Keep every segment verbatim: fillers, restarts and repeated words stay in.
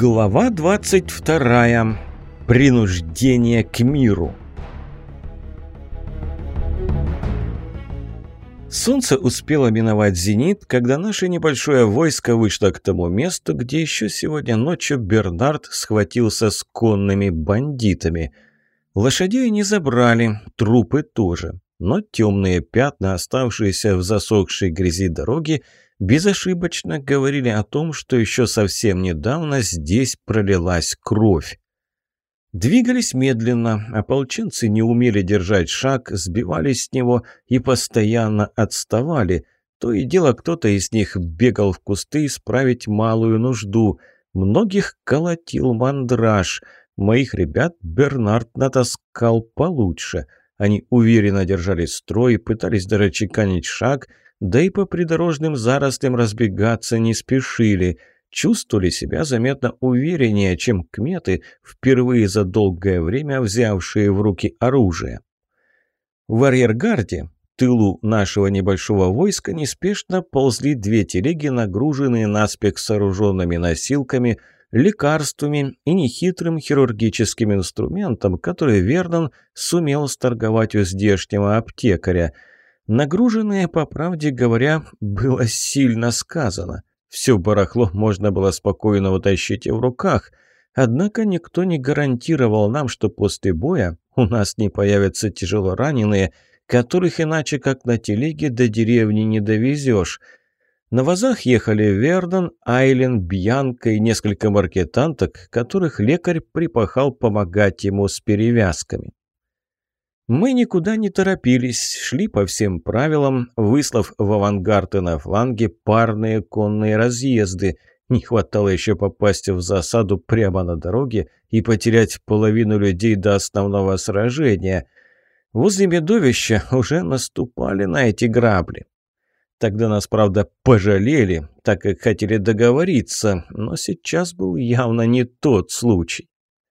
Глава двадцать вторая. Принуждение к миру. Солнце успело миновать зенит, когда наше небольшое войско вышло к тому месту, где еще сегодня ночью Бернард схватился с конными бандитами. Лошадей не забрали, трупы тоже, но темные пятна, оставшиеся в засохшей грязи дороги, безошибочно говорили о том, что еще совсем недавно здесь пролилась кровь. Двигались медленно, ополченцы не умели держать шаг, сбивались с него и постоянно отставали. То и дело кто-то из них бегал в кусты исправить малую нужду. Многих колотил мандраж. Моих ребят Бернард натаскал получше. Они уверенно держали строй, пытались даже чеканить шаг, да и по придорожным зарослям разбегаться не спешили. Чувствовали себя заметно увереннее, чем кметы, впервые за долгое время взявшие в руки оружие. В арьергарде, тылу нашего небольшого войска, неспешно ползли две телеги, нагруженные наспех сооруженными носилками, лекарствами и нехитрым хирургическим инструментом, который Вернон сумел сторговать у здешнего аптекаря. Нагруженные, по правде говоря, было сильно сказано. Все барахло можно было спокойно утащить и в руках, однако никто не гарантировал нам, что после боя у нас не появятся тяжело раненые, которых иначе как на телеге до деревни не довезешь. На вазах ехали Вернон, Айлен, Бьянка и несколько маркетанток, которых лекарь припахал помогать ему с перевязками. Мы никуда не торопились, шли по всем правилам, выслав в авангард и на фланге парные конные разъезды. Не хватало еще попасть в засаду прямо на дороге и потерять половину людей до основного сражения. Возле Медовища уже наступали на эти грабли. Тогда нас, правда, пожалели, так как хотели договориться, но сейчас был явно не тот случай.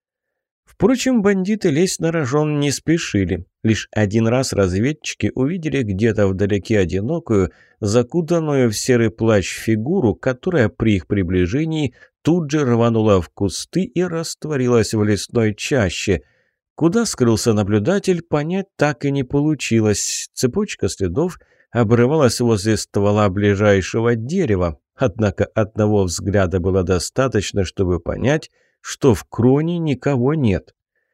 Впрочем, бандиты лезть на рожон не спешили. Лишь один раз разведчики увидели где-то вдалеке одинокую, закутанную в серый плащ фигуру, которая при их приближении тут же рванула в кусты и растворилась в лесной чаще. Куда скрылся наблюдатель, понять так и не получилось. Цепочка следов обрывалась возле ствола ближайшего дерева, однако одного взгляда было достаточно, чтобы понять, что в кроне никого нет.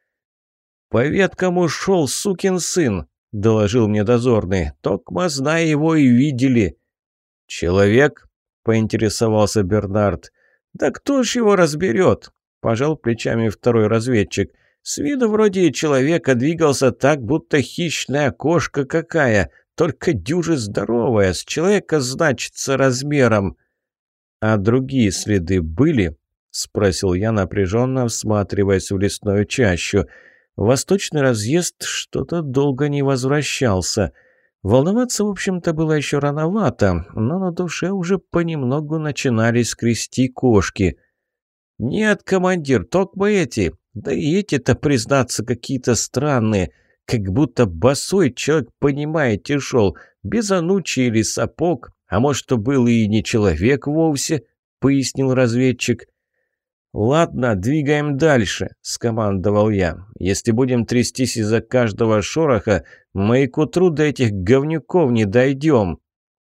«По веткам ушел сукин сын», — доложил мне дозорный. «Токма, зная его, и видели». «Человек?» — поинтересовался Бернард. «Да кто ж его разберет?» — пожал плечами второй разведчик. «С виду вроде человека, двигался так, будто хищная кошка какая, только дюже здоровая, с человека, значится, размером». «А другие следы были?» — спросил я, напряженно всматриваясь в лесную чащу. Восточный разъезд что-то долго не возвращался. Волноваться, в общем-то, было еще рановато, но на душе уже понемногу начинали скрести кошки. «Нет, командир, только эти. Да и эти-то, признаться, какие-то странные. Как будто босой человек, понимаете, шел, без анучи или сапог. А может, то был и не человек вовсе», — пояснил разведчик. «Ладно, двигаем дальше», — скомандовал я. «Если будем трястись из-за каждого шороха, мы и к утру до этих говнюков не дойдем».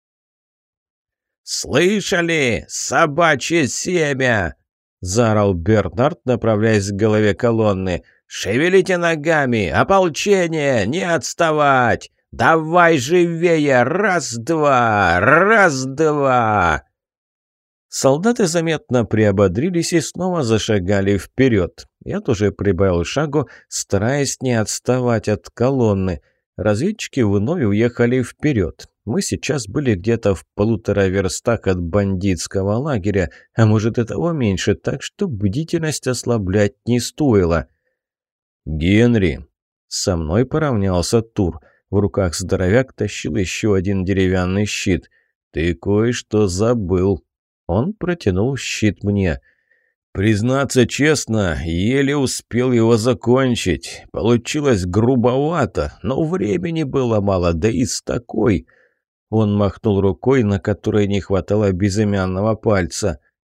«Слышали? Собачье семя!» — заорал Бернард, направляясь к голове колонны. «Шевелите ногами! Ополчение! Не отставать! Давай живее! Раз-два! Раз-два!» Солдаты заметно приободрились и снова зашагали вперед. Я тоже прибавил шагу, стараясь не отставать от колонны. Разведчики вновь уехали вперед. Мы сейчас были где-то в полутора верстах от бандитского лагеря, а может и того меньше, так что бдительность ослаблять не стоило. «Генри!» Со мной поравнялся Тур. В руках здоровяк тащил еще один деревянный щит. «Ты кое-что забыл». Он протянул щит мне. «Признаться честно, еле успел его закончить. Получилось грубовато, но времени было мало, да и с такой...» Он махнул рукой, на которой не хватало безымянного пальца.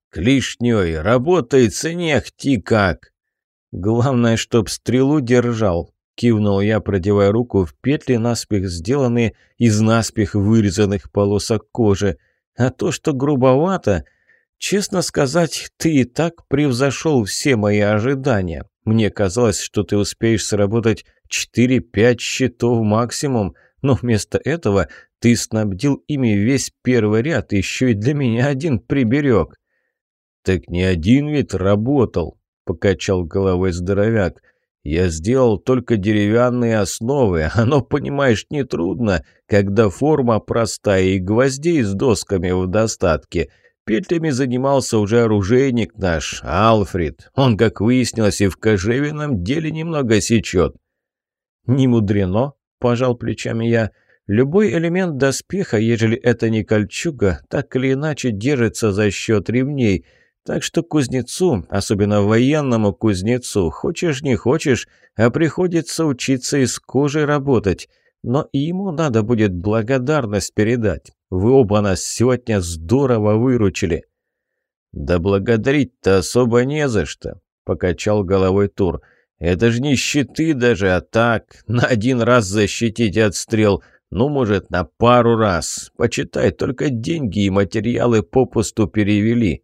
Клешнёй, работается не ахти как. Главное, чтоб стрелу держал, кивнул я, продевая руку в петли, наспех сделанные из наспех вырезанных полосок кожи. А то, что грубовато, честно сказать, ты и так превзошел все мои ожидания. Мне казалось, что ты успеешь сработать четыре-пять щитов максимум, но вместо этого ты снабдил ими весь первый ряд, еще и для меня один приберег. «Так не один ведь работал», — покачал головой здоровяк. «Я сделал только деревянные основы. Оно, понимаешь, нетрудно, когда форма простая и гвоздей с досками в достатке. Петлями занимался уже оружейник наш, Алфред. Он, как выяснилось, и в кожевенном деле немного сечет». «Не мудрено», — пожал плечами я. «Любой элемент доспеха, ежели это не кольчуга, так или иначе держится за счет ремней». Так что кузнецу, особенно военному кузнецу, хочешь не хочешь, а приходится учиться из кожи работать. Но и ему надо будет благодарность передать. Вы оба нас сегодня здорово выручили». «Да благодарить-то особо не за что», — покачал головой Тур. «Это же не щиты даже, а так, на один раз защитить от стрел, ну, может, на пару раз. Почитай, только деньги и материалы попусту перевели».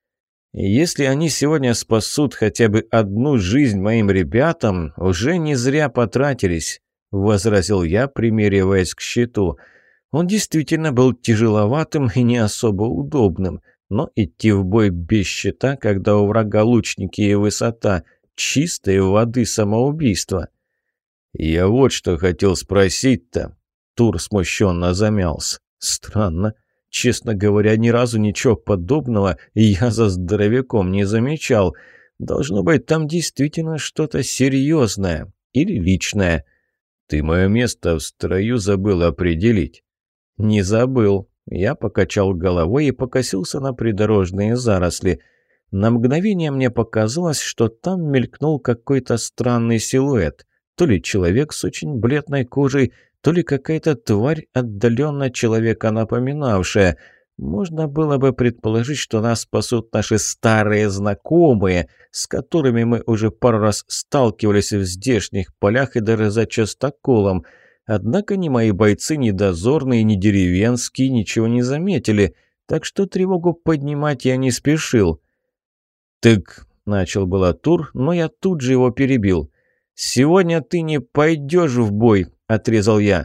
«Если они сегодня спасут хотя бы одну жизнь моим ребятам, уже не зря потратились», — возразил я, примериваясь к щиту. Он действительно был тяжеловатым и не особо удобным, но идти в бой без щита, когда у врага лучники и высота, чистой воды самоубийство. «Я вот что хотел спросить-то», — Тур смущенно замялся. «Странно. Честно говоря, ни разу ничего подобного я за здоровяком не замечал. Должно быть, там действительно что-то серьезное или личное. Ты мое место в строю забыл определить». «Не забыл». Я покачал головой и покосился на придорожные заросли. На мгновение мне показалось, что там мелькнул какой-то странный силуэт. То ли человек с очень бледной кожей, то ли какая-то тварь, отдаленно человека напоминавшая. Можно было бы предположить, что нас спасут наши старые знакомые, с которыми мы уже пару раз сталкивались в здешних полях и даже за частоколом. Однако ни мои бойцы, ни дозорные, ни деревенские ничего не заметили, так что тревогу поднимать я не спешил. «Так», — начал было Тур, но я тут же его перебил. «Сегодня ты не пойдешь в бой», — отрезал я.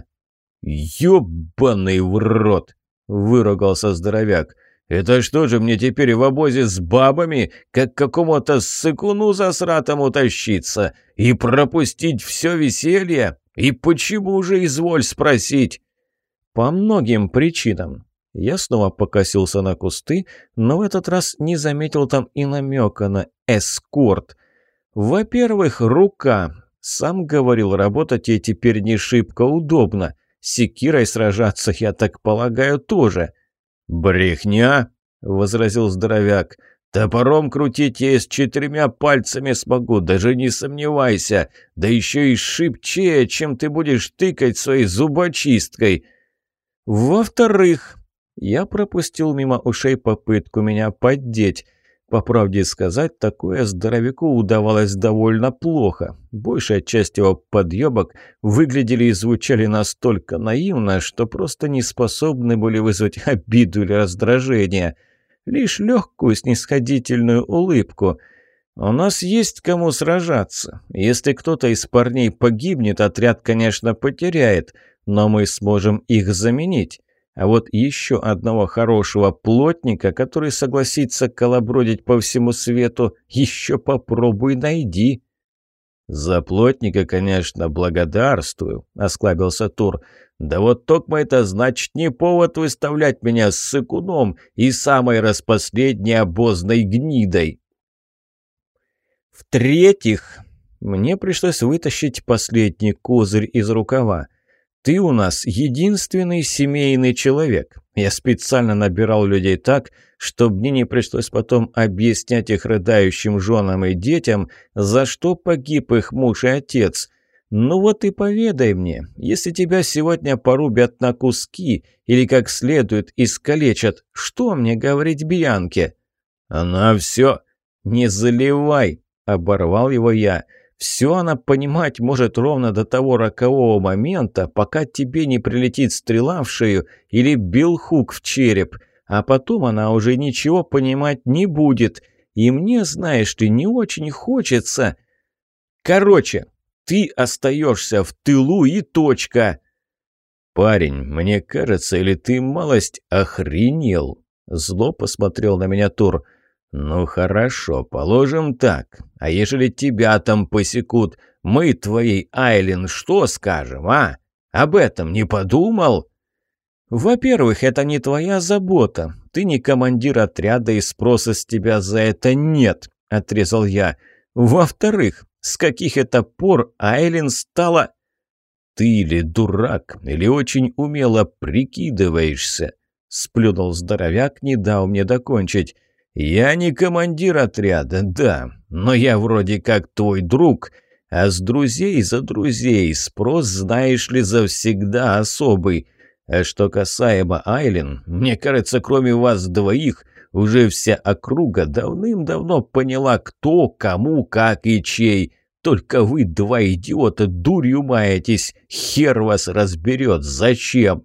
«Ёбаный в рот!» — выругался здоровяк. «Это что же, мне теперь в обозе с бабами, как к какому-то ссыкуну засратому тащиться и пропустить все веселье? И почему же, изволь спросить?» «По многим причинам». Я снова покосился на кусты, но в этот раз не заметил там и намека на эскорт. «Во-первых, рука. Сам говорил, работать ей теперь не шибко удобно. Секирой сражаться, я так полагаю, тоже». «Брехня», — возразил здоровяк. «Топором крутить я с четырьмя пальцами смогу, даже не сомневайся. Да еще и шибче, чем ты будешь тыкать своей зубочисткой». «Во-вторых...» Я пропустил мимо ушей попытку меня поддеть. По правде сказать, такое здоровяку удавалось довольно плохо. Большая часть его подъебок выглядели и звучали настолько наивно, что просто не способны были вызвать обиду или раздражение. Лишь легкую снисходительную улыбку. «У нас есть кому сражаться. Если кто-то из парней погибнет, отряд, конечно, потеряет, но мы сможем их заменить. А вот еще одного хорошего плотника, который согласится колобродить по всему свету, еще попробуй найди». «За плотника, конечно, благодарствую», — осклабился Тур. «Да вот токмо это значит не повод выставлять меня с сыкуном и самой распоследней обозной гнидой». «В-третьих, мне пришлось вытащить последний козырь из рукава. Ты у нас единственный семейный человек. Я специально набирал людей так, чтобы мне не пришлось потом объяснять их рыдающим женам и детям, за что погиб их муж и отец. Ну вот и поведай мне, если тебя сегодня порубят на куски или как следует искалечат, что мне говорить Бьянке?» Она все... «Не заливай!» — оборвал его я. «Все она понимать может ровно до того рокового момента, пока тебе не прилетит стрела в шею или билхук в череп, а потом она уже ничего понимать не будет. И мне, знаешь ты, не очень хочется. Короче, ты остаешься в тылу и точка!» «Парень, мне кажется, или ты малость охренел?» Зло посмотрел на меня Тур. «Ну хорошо, положим так. А ежели тебя там посекут, мы твоей Айлин что скажем, а? Об этом не подумал?» «Во-первых, это не твоя забота. Ты не командир отряда, и спроса с тебя за это нет», — отрезал я. «Во-вторых, с каких это пор Айлин стала...» «Ты или дурак, или очень умело прикидываешься», — сплюнул здоровяк, не дал мне докончить. «Я не командир отряда, да, но я вроде как твой друг, а с друзей за друзей спрос, знаешь ли, завсегда особый. А что касаемо Айлен, мне кажется, кроме вас двоих, уже вся округа давным-давно поняла, кто, кому, как и чей. Только вы, два идиота, дурью маетесь, хер вас разберет, зачем?»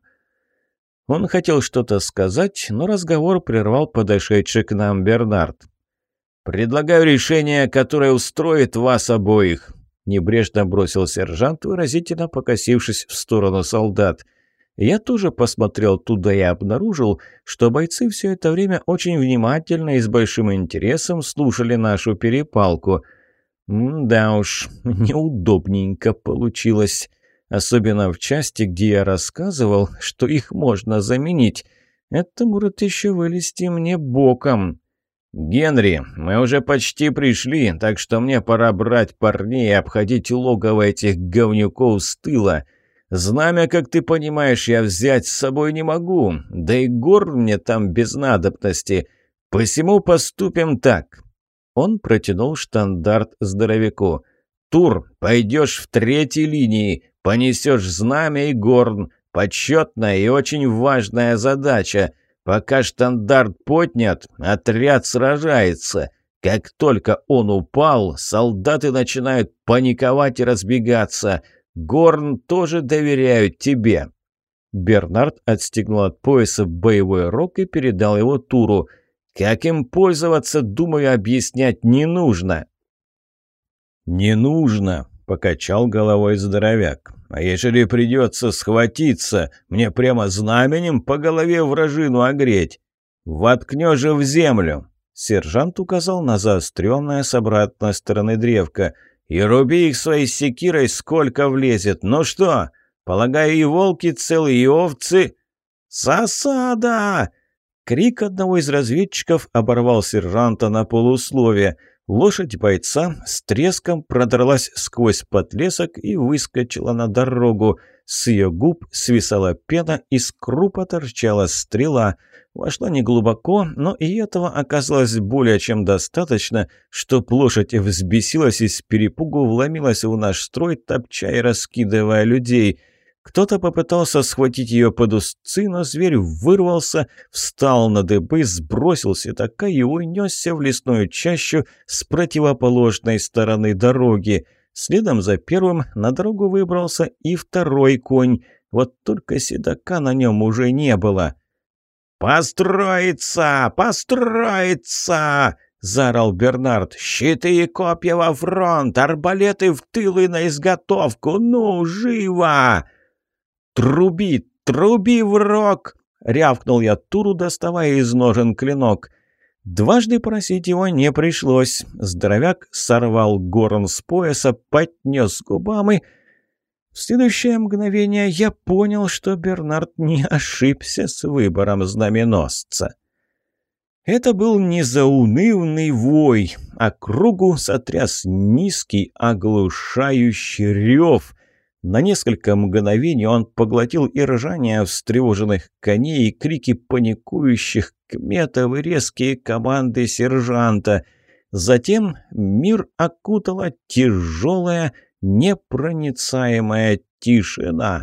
Он хотел что-то сказать, но разговор прервал подошедший к нам Бернард. «Предлагаю решение, которое устроит вас обоих», — небрежно бросил сержант, выразительно покосившись в сторону солдат. Я тоже посмотрел туда и обнаружил, что бойцы все это время очень внимательно и с большим интересом слушали нашу перепалку. М-да уж, неудобненько получилось. Особенно в части, где я рассказывал, что их можно заменить. Это может еще вылезти мне боком. «Генри, мы уже почти пришли, так что мне пора брать парней и обходить логово этих говнюков с тыла. Знамя, как ты понимаешь, я взять с собой не могу, да и гор мне там без надобности. Посему поступим так». Он протянул штандарт здоровяку. «Тур, пойдешь в третьей линии, понесешь знамя и горн. Почетная и очень важная задача. Пока штандарт поднят, отряд сражается. Как только он упал, солдаты начинают паниковать и разбегаться. Горн тоже доверяют тебе». Бернард отстегнул от пояса боевой рог и передал его Туру. «Как им пользоваться, думаю, объяснять не нужно». «Не нужно», — покачал головой здоровяк. «А ежели придется схватиться, мне прямо знаменем по голове вражину огреть. Воткнешь же в землю». Сержант указал на заостренное с обратной стороны древко. «И руби их своей секирой, сколько влезет. Ну что, полагаю, и волки целые, и овцы...» «Засада!» Крик одного из разведчиков оборвал сержанта на полусловие. Лошадь бойца с треском продралась сквозь подлесок и выскочила на дорогу. С ее губ свисала пена, из крупа торчала стрела. Вошла неглубоко, но и этого оказалось более чем достаточно, чтоб лошадь взбесилась и с перепугу вломилась в наш строй, топча и раскидывая людей. Кто-то попытался схватить ее под узцы, но зверь вырвался, встал на дыбы, сбросил седока и унесся в лесную чащу с противоположной стороны дороги. Следом за первым на дорогу выбрался и второй конь. Вот только седока на нем уже не было. «Построиться! Построиться!» — заорал Бернард. «Щиты и копья во фронт! Арбалеты в тыл и на изготовку! Ну, живо!» «Труби! Труби в рог!» — рявкнул я Туру, доставая из ножен клинок. Дважды просить его не пришлось. Здоровяк сорвал горн с пояса, поднес губам и... В следующее мгновение я понял, что Бернард не ошибся с выбором знаменосца. Это был не заунывный вой, а кругу сотряс низкий, оглушающий рев. На несколько мгновений он поглотил и ржание встревоженных коней, и крики паникующих кметов, и резкие команды сержанта. Затем мир окутала тяжелая, непроницаемая тишина.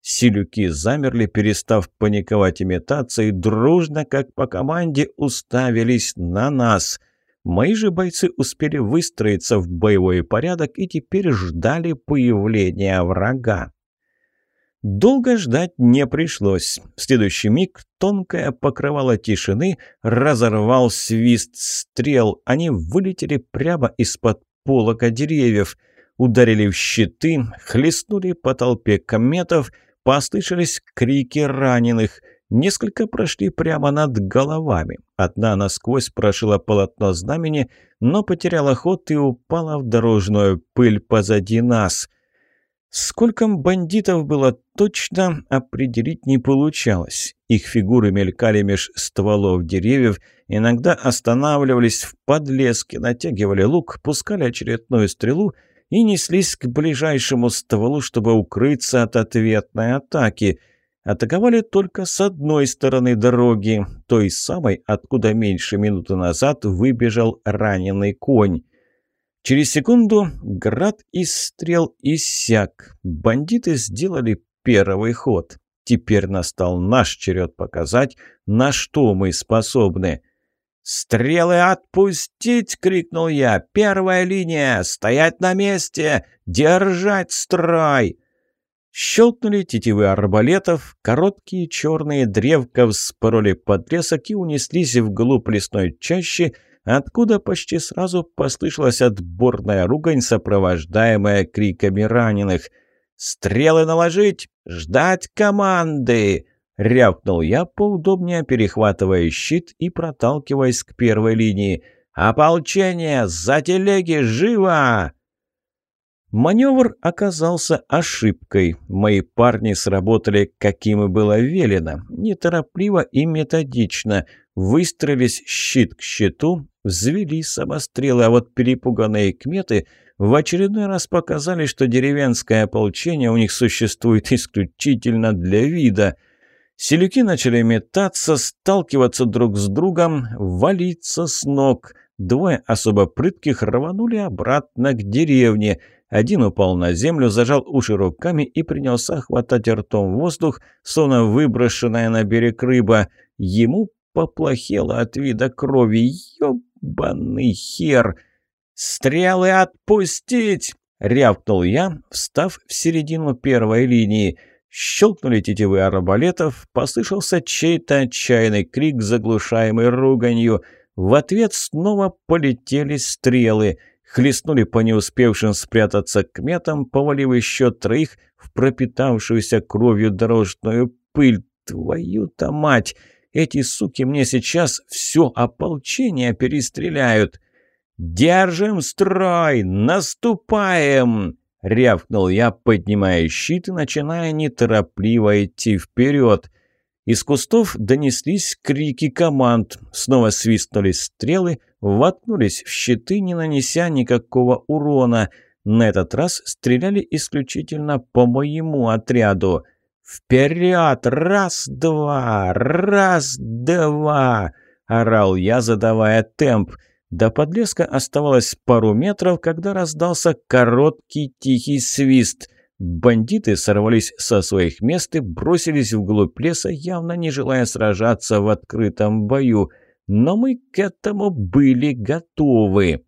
Селюки замерли, перестав паниковать и метаться, и дружно, как по команде, уставились на нас. Мои же бойцы успели выстроиться в боевой порядок и теперь ждали появления врага. Долго ждать не пришлось. В следующий миг тонкое покрывало тишины разорвал свист стрел. Они вылетели прямо из-под полога деревьев, ударили в щиты, хлестнули по толпе кометов, послышались крики раненых. Несколько прошли прямо над головами. Одна насквозь прошила полотно знамени, но потеряла ход и упала в дорожную пыль позади нас. Сколько бандитов было точно определить не получалось. Их фигуры мелькали меж стволов деревьев, иногда останавливались в подлеске, натягивали лук, пускали очередную стрелу и неслись к ближайшему стволу, чтобы укрыться от ответной атаки. Атаковали только с одной стороны дороги, той самой, откуда меньше минуты назад выбежал раненый конь. Через секунду град из стрел иссяк. Бандиты сделали первый ход. Теперь настал наш черед показать, на что мы способны. «Стрелы отпустить!» — крикнул я. «Первая линия! Стоять на месте! Держать строй!» Щелкнули тетивы арбалетов, короткие черные древка вспороли подлесок и унеслись вглубь лесной чащи, откуда почти сразу послышалась отборная ругань, сопровождаемая криками раненых. «Стрелы наложить! Ждать команды!» — рявкнул я, поудобнее перехватывая щит и проталкиваясь к первой линии. «Ополчение! За телеги! Живо!» Маневр оказался ошибкой. Мои парни сработали, каким и было велено, неторопливо и методично. Выстроились щит к щиту, взвели самострелы, а вот перепуганные кметы в очередной раз показали, что деревенское ополчение у них существует исключительно для вида. Селюки начали метаться, сталкиваться друг с другом, валиться с ног. Двое особо прытких рванули обратно к деревне. Один упал на землю, зажал уши руками и принялся хватать ртом воздух, словно выброшенная на берег рыба. Ему поплохело от вида крови. Ёбаный хер! «Стрелы отпустить!» — рявкнул я, встав в середину первой линии. Щелкнули тетивы арбалетов, послышался чей-то отчаянный крик, заглушаемый руганью. В ответ снова полетели стрелы. Хлестнули по не успевшим спрятаться кметам, повалив еще троих в пропитавшуюся кровью дорожную пыль. Твою-то мать! Эти суки мне сейчас все ополчение перестреляют. «Держим строй! Наступаем!» — рявкнул я, поднимая щит и начиная неторопливо идти вперед. Из кустов донеслись крики команд. Снова свистнули стрелы, воткнулись в щиты, не нанеся никакого урона. На этот раз стреляли исключительно по моему отряду. «Вперед! Раз-два! Раз-два!» — орал я, задавая темп. До подлеска оставалось пару метров, когда раздался короткий тихий свист. Бандиты сорвались со своих мест и бросились вглубь леса, явно не желая сражаться в открытом бою. Но мы к этому были готовы.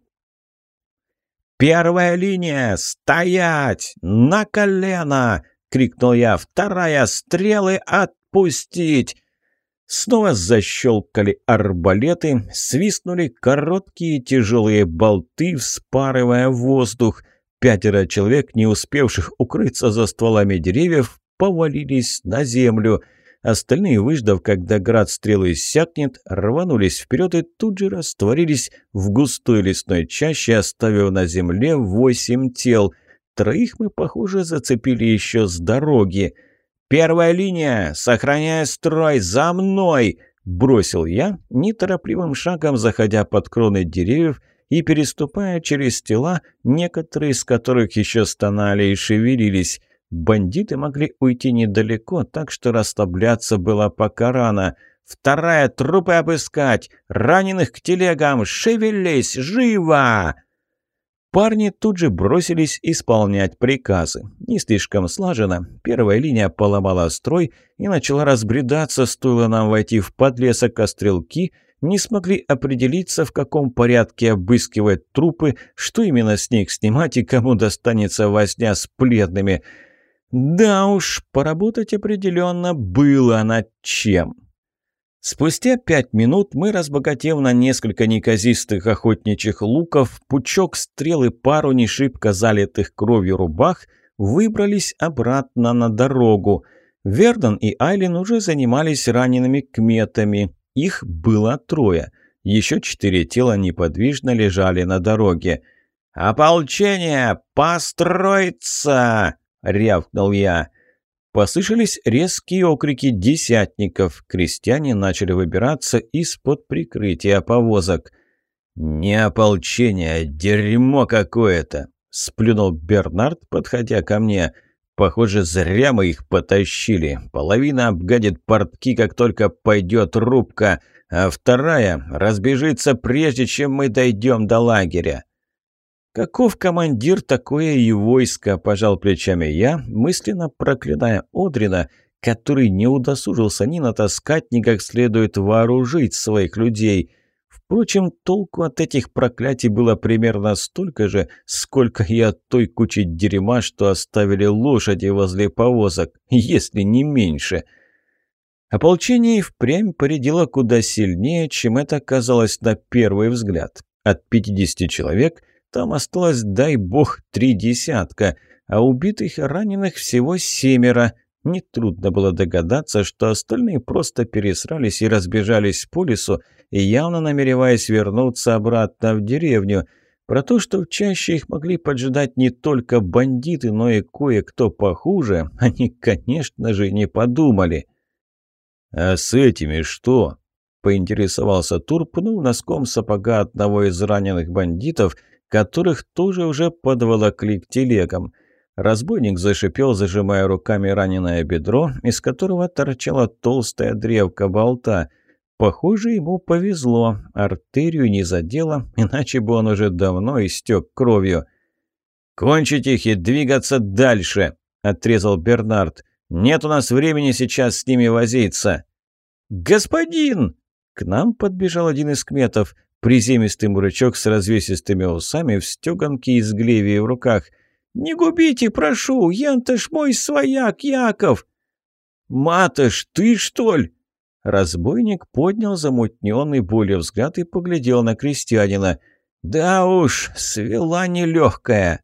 «Первая линия! Стоять! На колено!» — крикнул я. «Вторая! Стрелы отпустить!» Снова защелкали арбалеты, свистнули короткие тяжелые болты, вспарывая воздух. Пятеро человек, не успевших укрыться за стволами деревьев, повалились на землю. Остальные, выждав, когда град стрелы иссякнет, рванулись вперед и тут же растворились в густой лесной чаще, оставив на земле восемь тел. Троих мы, похоже, зацепили еще с дороги. «Первая линия! Сохраняя строй! За мной!» — бросил я, неторопливым шагом заходя под кроны деревьев и переступая через тела, некоторые из которых еще стонали и шевелились. Бандиты могли уйти недалеко, так что расслабляться было пока рано. «Вторая! Трупы обыскать! Раненых к телегам! Шевелись! Живо!» Парни тут же бросились исполнять приказы. Не слишком слаженно. Первая линия поломала строй и начала разбредаться, стоило нам войти в подлесок, а стрелки не смогли определиться, в каком порядке обыскивать трупы, что именно с них снимать и кому достанется возня с пленными. Да уж, поработать определенно было над чем. Спустя пять минут мы, разбогатев на несколько неказистых охотничьих луков, пучок стрел и пару не шибко залитых кровью рубах, выбрались обратно на дорогу. Вердон и Айлин уже занимались ранеными кметами. Их было трое. Еще четыре тела неподвижно лежали на дороге. «Ополчение! Построиться!» — рявкнул я. Послышались резкие окрики десятников. Крестьяне начали выбираться из-под прикрытия повозок. «Не ополчение, а дерьмо какое-то!» — сплюнул Бернард, подходя ко мне. «Похоже, зря мы их потащили. Половина обгадит портки, как только пойдет рубка, а вторая разбежится, прежде чем мы дойдем до лагеря». «Каков командир, такое и войско», – пожал плечами я, мысленно проклиная Одрина, который не удосужился ни натаскать, ни как следует вооружить своих людей. Впрочем, толку от этих проклятий было примерно столько же, сколько и от той кучи дерьма, что оставили лошади возле повозок, если не меньше. Ополчение и впрямь поредило куда сильнее, чем это казалось на первый взгляд. От пятидесяти человек – там осталось, дай бог, три десятка, а убитых и раненых всего семеро. Нетрудно было догадаться, что остальные просто пересрались и разбежались по лесу, явно намереваясь вернуться обратно в деревню. Про то, что в чаще их могли поджидать не только бандиты, но и кое-кто похуже, они, конечно же, не подумали. «А с этими что?» — поинтересовался Тур, пнув носком сапога одного из раненых бандитов, которых тоже уже подволокли к телегам. Разбойник зашипел, зажимая руками раненое бедро, из которого торчала толстая древка болта. Похоже, ему повезло, артерию не задело, иначе бы он уже давно истек кровью. «Кончить их и двигаться дальше!» — отрезал Бернард. «Нет у нас времени сейчас с ними возиться!» «Господин!» К нам подбежал один из кметов. Приземистый мужичок с развесистыми усами в стёганке из глевии в руках. «Не губите, прошу, ян-то ж мой свояк, Яков!» «Матыш, ты что ли?» Разбойник поднял замутненный болью взгляд и поглядел на крестьянина. «Да уж, свела нелегкая!»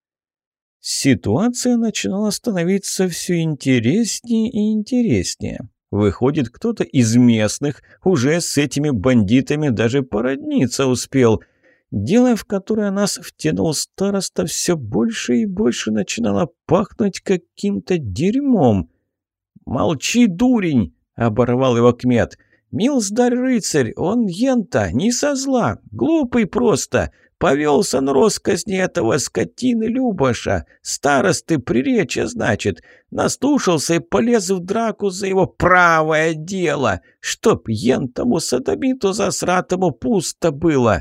Ситуация начинала становиться все интереснее и интереснее. Выходит, кто-то из местных уже с этими бандитами даже породниться успел. Дело, в которое нас втянул староста, все больше и больше начинало пахнуть каким-то дерьмом. «Молчи, дурень!» — оборвал его кмет. «Милздарь рыцарь, он ента, не со зла, глупый просто. Повелся на росказни этого скотины Любаша, старосты приречья, значит, наслушался и полез в драку за его правое дело, чтоб ентому садомиту засратому пусто было».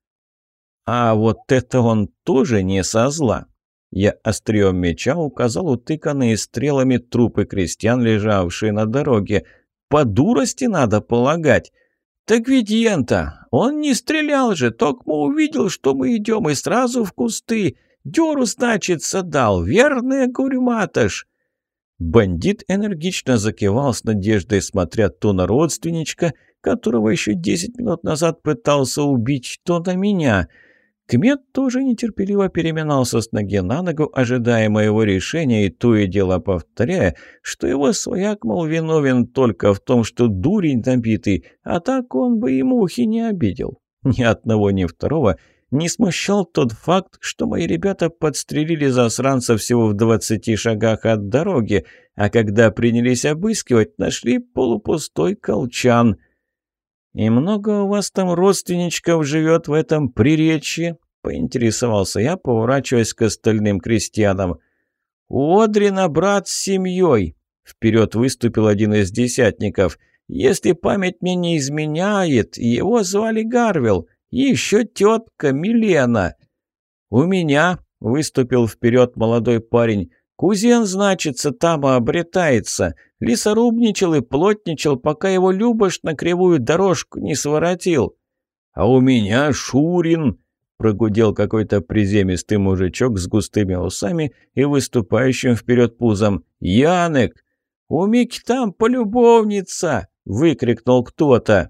А вот это он тоже не со зла. Я острием меча указал утыканные стрелами трупы крестьян, лежавшие на дороге. По дурости надо полагать. «Так ведь ента, он не стрелял же, только увидел, что мы идем, и сразу в кусты. Дёру, значит, дал, верно, я говорю, Матыш?» Бандит энергично закивал с надеждой, смотря то на родственничка, которого еще десять минут назад пытался убить, то на меня. Кмет тоже нетерпеливо переминался с ноги на ногу, ожидая моего решения, и то и дело повторяя, что его свояк, мол, виновен только в том, что дурень набитый, а так он бы и мухи не обидел. Ни одного, ни второго не смущал тот факт, что мои ребята подстрелили засранца всего в двадцати шагах от дороги, а когда принялись обыскивать, нашли полупустой колчан. «И много у вас там родственничков живет в этом приречье?» — поинтересовался я, поворачиваясь к остальным крестьянам. «У Одрина брат с семьей», — вперед выступил один из десятников. «Если память мне не изменяет, его звали Гарвел, и еще тетка Милена». «У меня», — выступил вперед молодой парень, — «кузен, значится, там обретается. Лесорубничал и плотничал, пока его Любаш на кривую дорожку не своротил». «А у меня Шурин», — прогудел какой-то приземистый мужичок с густыми усами и выступающим вперед пузом. «Янек!» «У Мики там полюбовница!» — выкрикнул кто-то.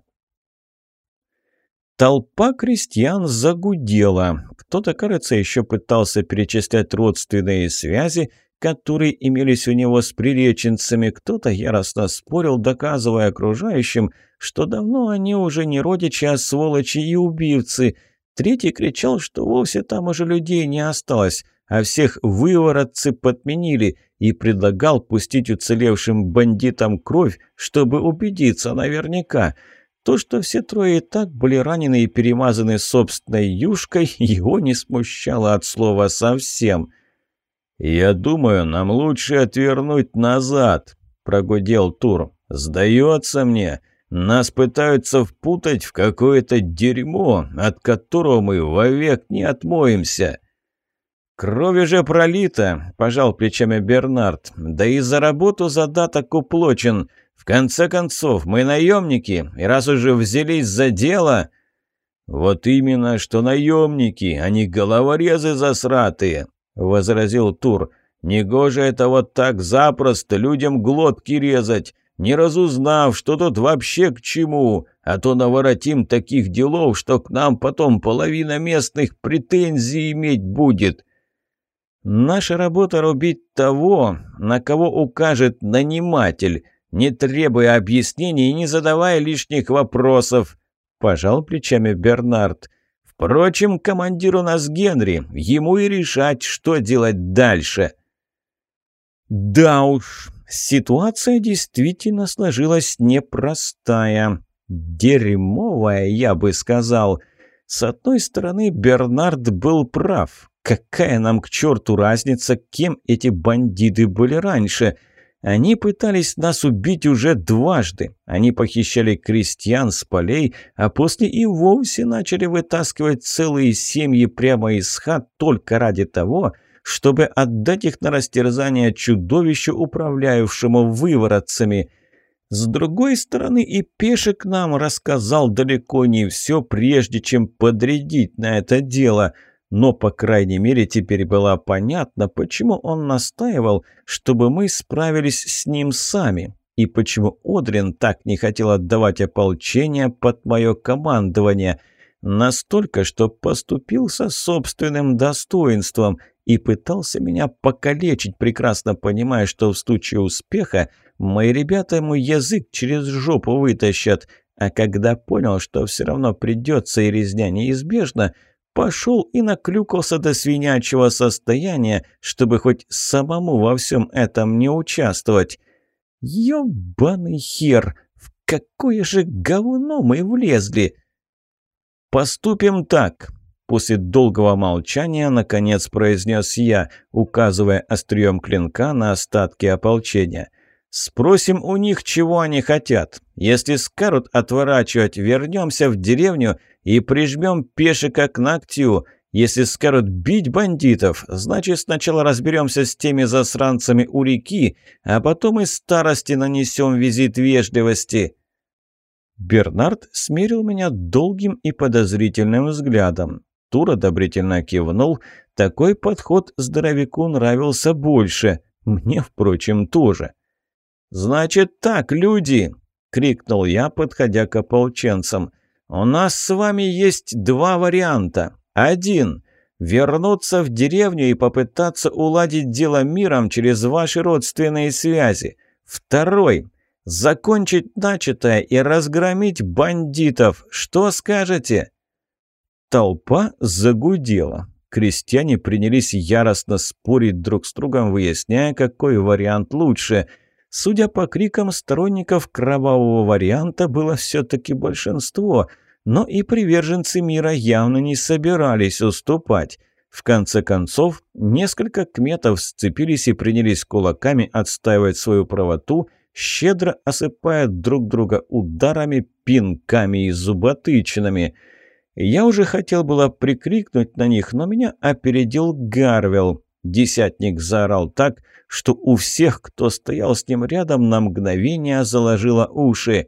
Толпа крестьян загудела. Кто-то, кажется, еще пытался перечислять родственные связи, которые имелись у него с приреченцами, кто-то яростно спорил, доказывая окружающим, что давно они уже не родичи, а сволочи и убивцы. Третий кричал, что вовсе там уже людей не осталось, а всех выворотцы подменили, и предлагал пустить уцелевшим бандитам кровь, чтобы убедиться наверняка. То, что все трое и так были ранены и перемазаны собственной юшкой, его не смущало от слова совсем. «Я думаю, нам лучше отвернуть назад», — прогудел Тур. «Сдается мне, нас пытаются впутать в какое-то дерьмо, от которого мы вовек не отмоемся». «Крови же пролито», — пожал плечами Бернард. «Да и за работу задаток уплочен. В конце концов, мы наемники, и раз уже взялись за дело...» «Вот именно, что наемники, а не головорезы засратые», — возразил Тур. «Негоже это вот так запросто людям глотки резать, не разузнав, что тут вообще к чему, а то наворотим таких делов, что к нам потом половина местных претензий иметь будет». «Наша работа — рубить того, на кого укажет наниматель, не требуя объяснений и не задавая лишних вопросов», — пожал плечами Бернард. «Впрочем, командир у нас Генри, ему и решать, что делать дальше». Да уж, ситуация действительно сложилась непростая. Дерьмовая, я бы сказал. С одной стороны, Бернард был прав. Какая нам к черту разница, кем эти бандиты были раньше? Они пытались нас убить уже дважды. Они похищали крестьян с полей, а после и вовсе начали вытаскивать целые семьи прямо из хат только ради того, чтобы отдать их на растерзание чудовищу, управляющему выворотцами. С другой стороны, и Пешек нам рассказал далеко не все, прежде чем подрядить на это дело. Но, по крайней мере, теперь было понятно, почему он настаивал, чтобы мы справились с ним сами, и почему Одрин так не хотел отдавать ополчение под мое командование. Настолько, что поступился собственным достоинством и пытался меня покалечить, прекрасно понимая, что в случае успеха мои ребята ему язык через жопу вытащат. А когда понял, что все равно придется и резня неизбежна, пошел и наклюкался до свинячьего состояния, чтобы хоть самому во всем этом не участвовать. Ёбаный хер! В какое же говно мы влезли! «Поступим так», — после долгого молчания наконец произнес я, указывая острием клинка на остатки ополчения. «Спросим у них, чего они хотят. Если скажут отворачивать, вернемся в деревню и прижмем Пешика к ногтю. Если скажут бить бандитов, значит сначала разберемся с теми засранцами у реки, а потом и старости нанесем визит вежливости». Бернард смерил меня долгим и подозрительным взглядом. Тур одобрительно кивнул. Такой подход здоровяку нравился больше. Мне, впрочем, тоже. «Значит так, люди!» — крикнул я, подходя к ополченцам. «У нас с вами есть два варианта. Один — вернуться в деревню и попытаться уладить дело миром через ваши родственные связи. Второй — закончить начатое и разгромить бандитов. Что скажете?» Толпа загудела. Крестьяне принялись яростно спорить друг с другом, выясняя, какой вариант лучше. Судя по крикам сторонников кровавого варианта, было все-таки большинство, но и приверженцы мира явно не собирались уступать. В конце концов, несколько кметов сцепились и принялись кулаками отстаивать свою правоту, щедро осыпая друг друга ударами, пинками и зуботычинами. Я уже хотел было прикрикнуть на них, но меня опередил Гарвел. Десятник заорал так, что у всех, кто стоял с ним рядом, на мгновение заложило уши.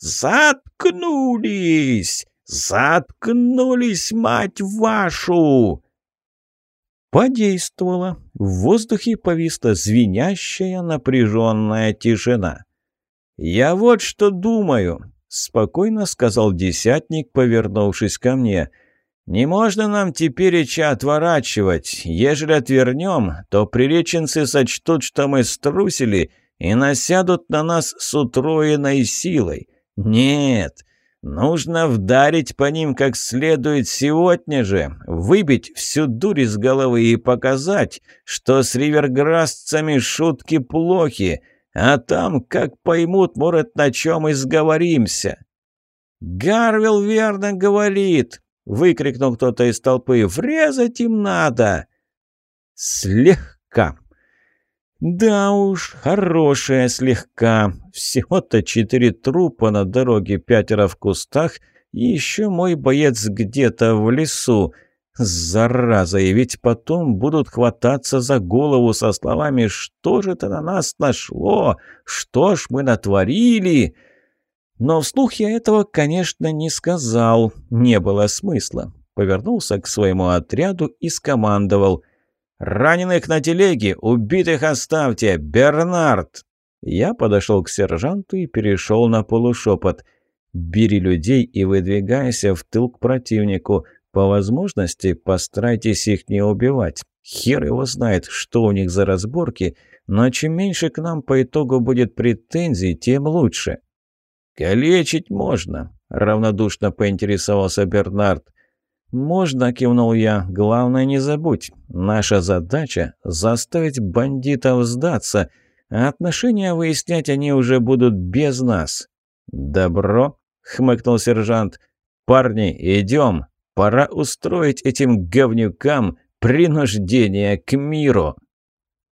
«Заткнулись! Заткнулись, мать вашу!» Подействовало. В воздухе повисла звенящая напряженная тишина. «Я вот что думаю», — спокойно сказал десятник, повернувшись ко мне. «Не можно нам тепереча отворачивать. Ежели отвернем, то приреченцы сочтут, что мы струсили, и насядут на нас с утроенной силой. Нет, нужно вдарить по ним как следует сегодня же, выбить всю дурь из головы и показать, что с риверграссцами шутки плохи, а там, как поймут, может, на чем и сговоримся». «Гарвел верно говорит!» — выкрикнул кто-то из толпы. «Врезать им надо!» «Слегка!» «Да уж, хорошая слегка. Всего-то четыре трупа на дороге, пятеро в кустах, и еще мой боец где-то в лесу. Зараза, и ведь потом будут хвататься за голову со словами «Что же это на нас нашло? Что ж мы натворили?» Но вслух я этого, конечно, не сказал. Не было смысла. Повернулся к своему отряду и скомандовал: «Раненых на телеге, убитых оставьте! Бернард!» Я подошел к сержанту и перешел на полушепот. «Бери людей и выдвигайся в тыл к противнику. По возможности постарайтесь их не убивать. Хер его знает, что у них за разборки, но чем меньше к нам по итогу будет претензий, тем лучше». «Калечить можно», — равнодушно поинтересовался Бернард. «Можно», — кивнул я. «Главное, не забудь. Наша задача — заставить бандитов сдаться, а отношения выяснять они уже будут без нас». «Добро», — хмыкнул сержант. «Парни, идем. Пора устроить этим говнюкам принуждение к миру».